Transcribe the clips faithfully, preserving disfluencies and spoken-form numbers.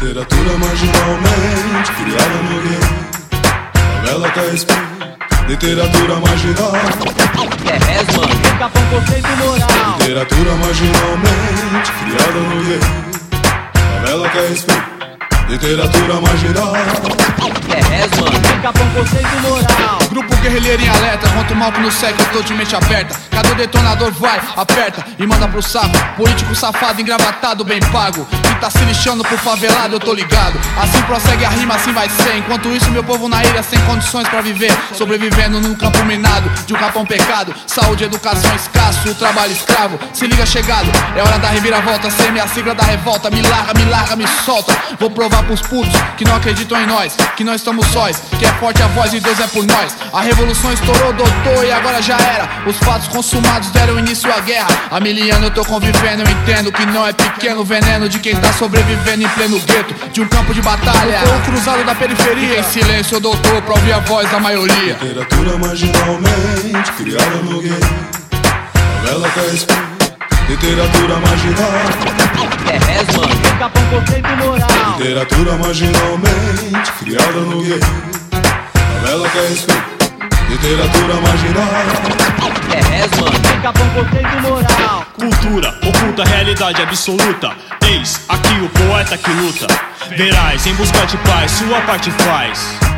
Literatura marginalmente criada no gueto. Favela tá exposta. Literatura marginal. É res, mano. Capão, conceito moral. Literatura marginalmente criada no gueto. Favela quer respeito. Literatura marginal. É res, mano. Capão, conceito moral. Grupo guerrilheiro em alerta, contra o mal que nos segue, eu tô de mente aberta. Cada detonador vai, aperta e manda pro saco. Político safado, engravatado, bem pago, que tá se lixando pro favelado, eu tô ligado. Assim prossegue a rima, assim vai ser. Enquanto isso meu povo na ilha sem condições pra viver, sobrevivendo num campo minado, de um capão pecado. Saúde, educação escasso, o trabalho escravo. Se liga chegado, é hora da reviravolta. Sem minha sigla da revolta, me larga, me larga, me solta. Vou provar pros putos que não acreditam em nós, que não estamos sós, que é forte a voz de Deus é por nós. A revolução estourou, doutor, e agora já era. Os fatos consumados deram início à guerra. Há mil anos eu tô convivendo, eu entendo que não é pequeno o veneno de quem tá sobrevivendo em pleno gueto, de um campo de batalha, ou cruzado da periferia. Em silêncio, doutor, pra ouvir a voz da maioria. Literatura marginalmente criada no gueto. Favela tá exposta. Literatura marginal. É res, mano. Capão, conceito moral. Literatura marginalmente criada no gueto. Favela quer respeito. Literatura marginal. É res, mano. Capão, conceito moral. Cultura, oculta realidade absoluta. Eis aqui o poeta que luta. Verás, em busca de paz, sua parte faz,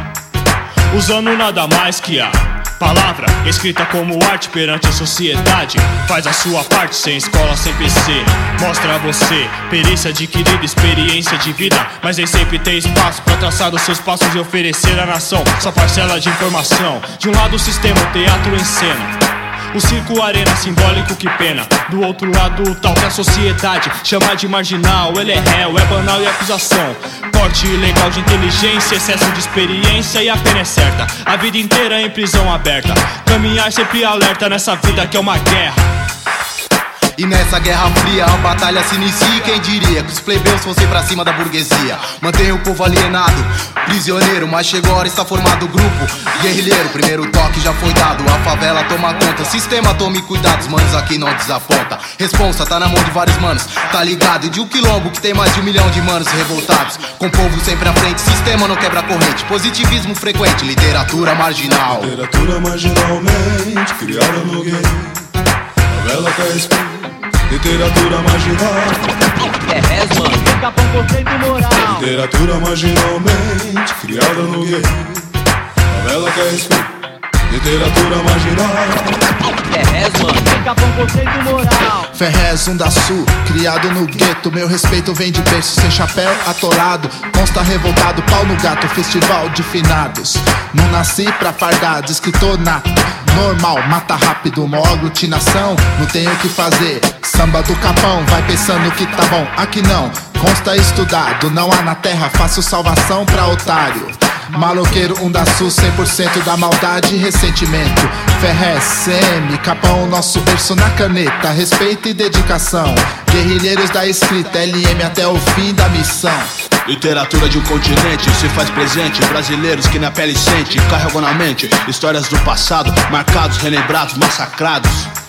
usando nada mais que a palavra, escrita como arte perante a sociedade. Faz a sua parte, sem escola, sem P C. Mostra a você, perícia adquirida, experiência de vida. Mas nem sempre tem espaço pra traçar os seus passos e oferecer à nação sua parcela de informação. De um lado o sistema, o teatro em cena, o circo, arena, simbólico, que pena. Do outro lado, o tal que a sociedade chama de marginal. Ele é réu, é banal e acusação. Porte ilegal de inteligência, excesso de experiência e a pena é certa. A vida inteira em prisão aberta. Caminhar sempre alerta nessa vida que é uma guerra. E nessa guerra fria a batalha se inicia. Quem diria que os plebeus fossem pra cima da burguesia? Mantém o povo alienado, prisioneiro. Mas chegou a hora, está formado o grupo guerrilheiro. Primeiro toque já foi dado, a favela toma conta. Sistema, tome cuidado, os manos aqui não desaponta. Responsa tá na mão de vários manos, tá ligado? E de um quilombo que tem mais de um milhão de manos revoltados, com o povo sempre à frente, sistema não quebra corrente. Positivismo frequente, literatura marginal. Literatura marginalmente criada no gueto. Favela quer respeito. Literatura marginal. É res, mano. Capão, conceito moral. Literatura marginalmente criada no gueto. Favela quer respeito. Literatura marginal. É res, mano. Capão, conceito moral. Ferrez, um da Sul, criado no gueto. Meu respeito vem de berço, sem chapéu atolado. Consta revoltado, pau no gato, festival de finados. Não nasci pra fardado, escritor nato. Normal, mata rápido, mó aglutinação. Não tenho o que fazer, samba do capão. Vai pensando que tá bom, aqui não. Consta estudado, não há na terra. Faço salvação pra otário. Maloqueiro, um da Sul, cem por cento da maldade e ressentimento. Ferrez, C M, Capão, nosso verso na caneta. Respeito e dedicação, guerrilheiros da escrita. L M até o fim da missão. Literatura de um continente se faz presente. Brasileiros que na pele sente, carregam na mente histórias do passado, marcados, relembrados, massacrados,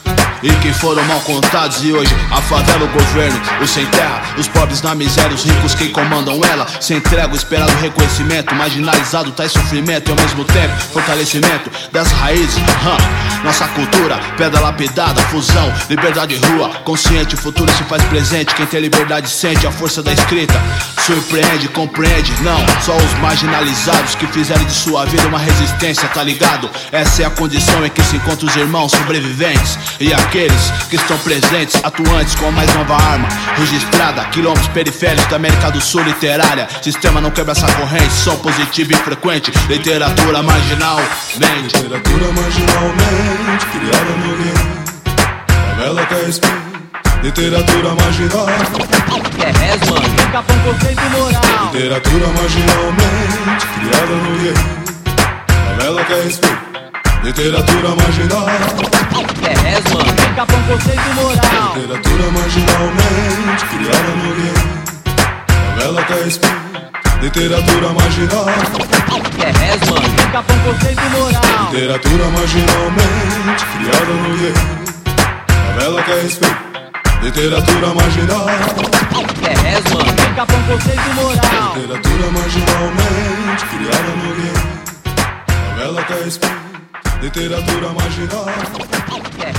e que foram mal contados. E hoje a favela, o governo, os sem terra, os pobres na miséria, os ricos quem comandam ela. Se entrega o esperado reconhecimento, marginalizado tá em sofrimento e ao mesmo tempo fortalecimento das raízes. Huh. Nossa cultura, pedra lapidada, fusão, liberdade rua, consciente, o futuro se faz presente. Quem tem liberdade sente a força da escrita, surpreende, compreende. Não, só os marginalizados que fizeram de sua vida uma resistência, tá ligado? Essa é a condição em que se encontram os irmãos sobreviventes e aqueles que estão presentes, atuantes com a mais nova arma registrada. Quilômetros periféricos da América do Sul literária. Sistema não quebra essa corrente, som positivo e frequente. Literatura marginal, mente. Literatura marginalmente criada no gueto. Favela quer respeito. Literatura marginal. É res, mano. Capão, conceito moral. Literatura marginalmente criada no gueto. Favela quer respeito. Literatura marginal. É res, mano. Capão, conceito moral. Literatura marginalmente criada no gueto. Favela quer respeito. Literatura marginal. É res, mano. Capão, conceito moral. Literatura marginalmente criada no gueto. Favela quer respeito. Literatura marginal. É res, mano. Capão, conceito moral. Literatura marginalmente criada no gueto. Favela tá espírito, literatura marginal. É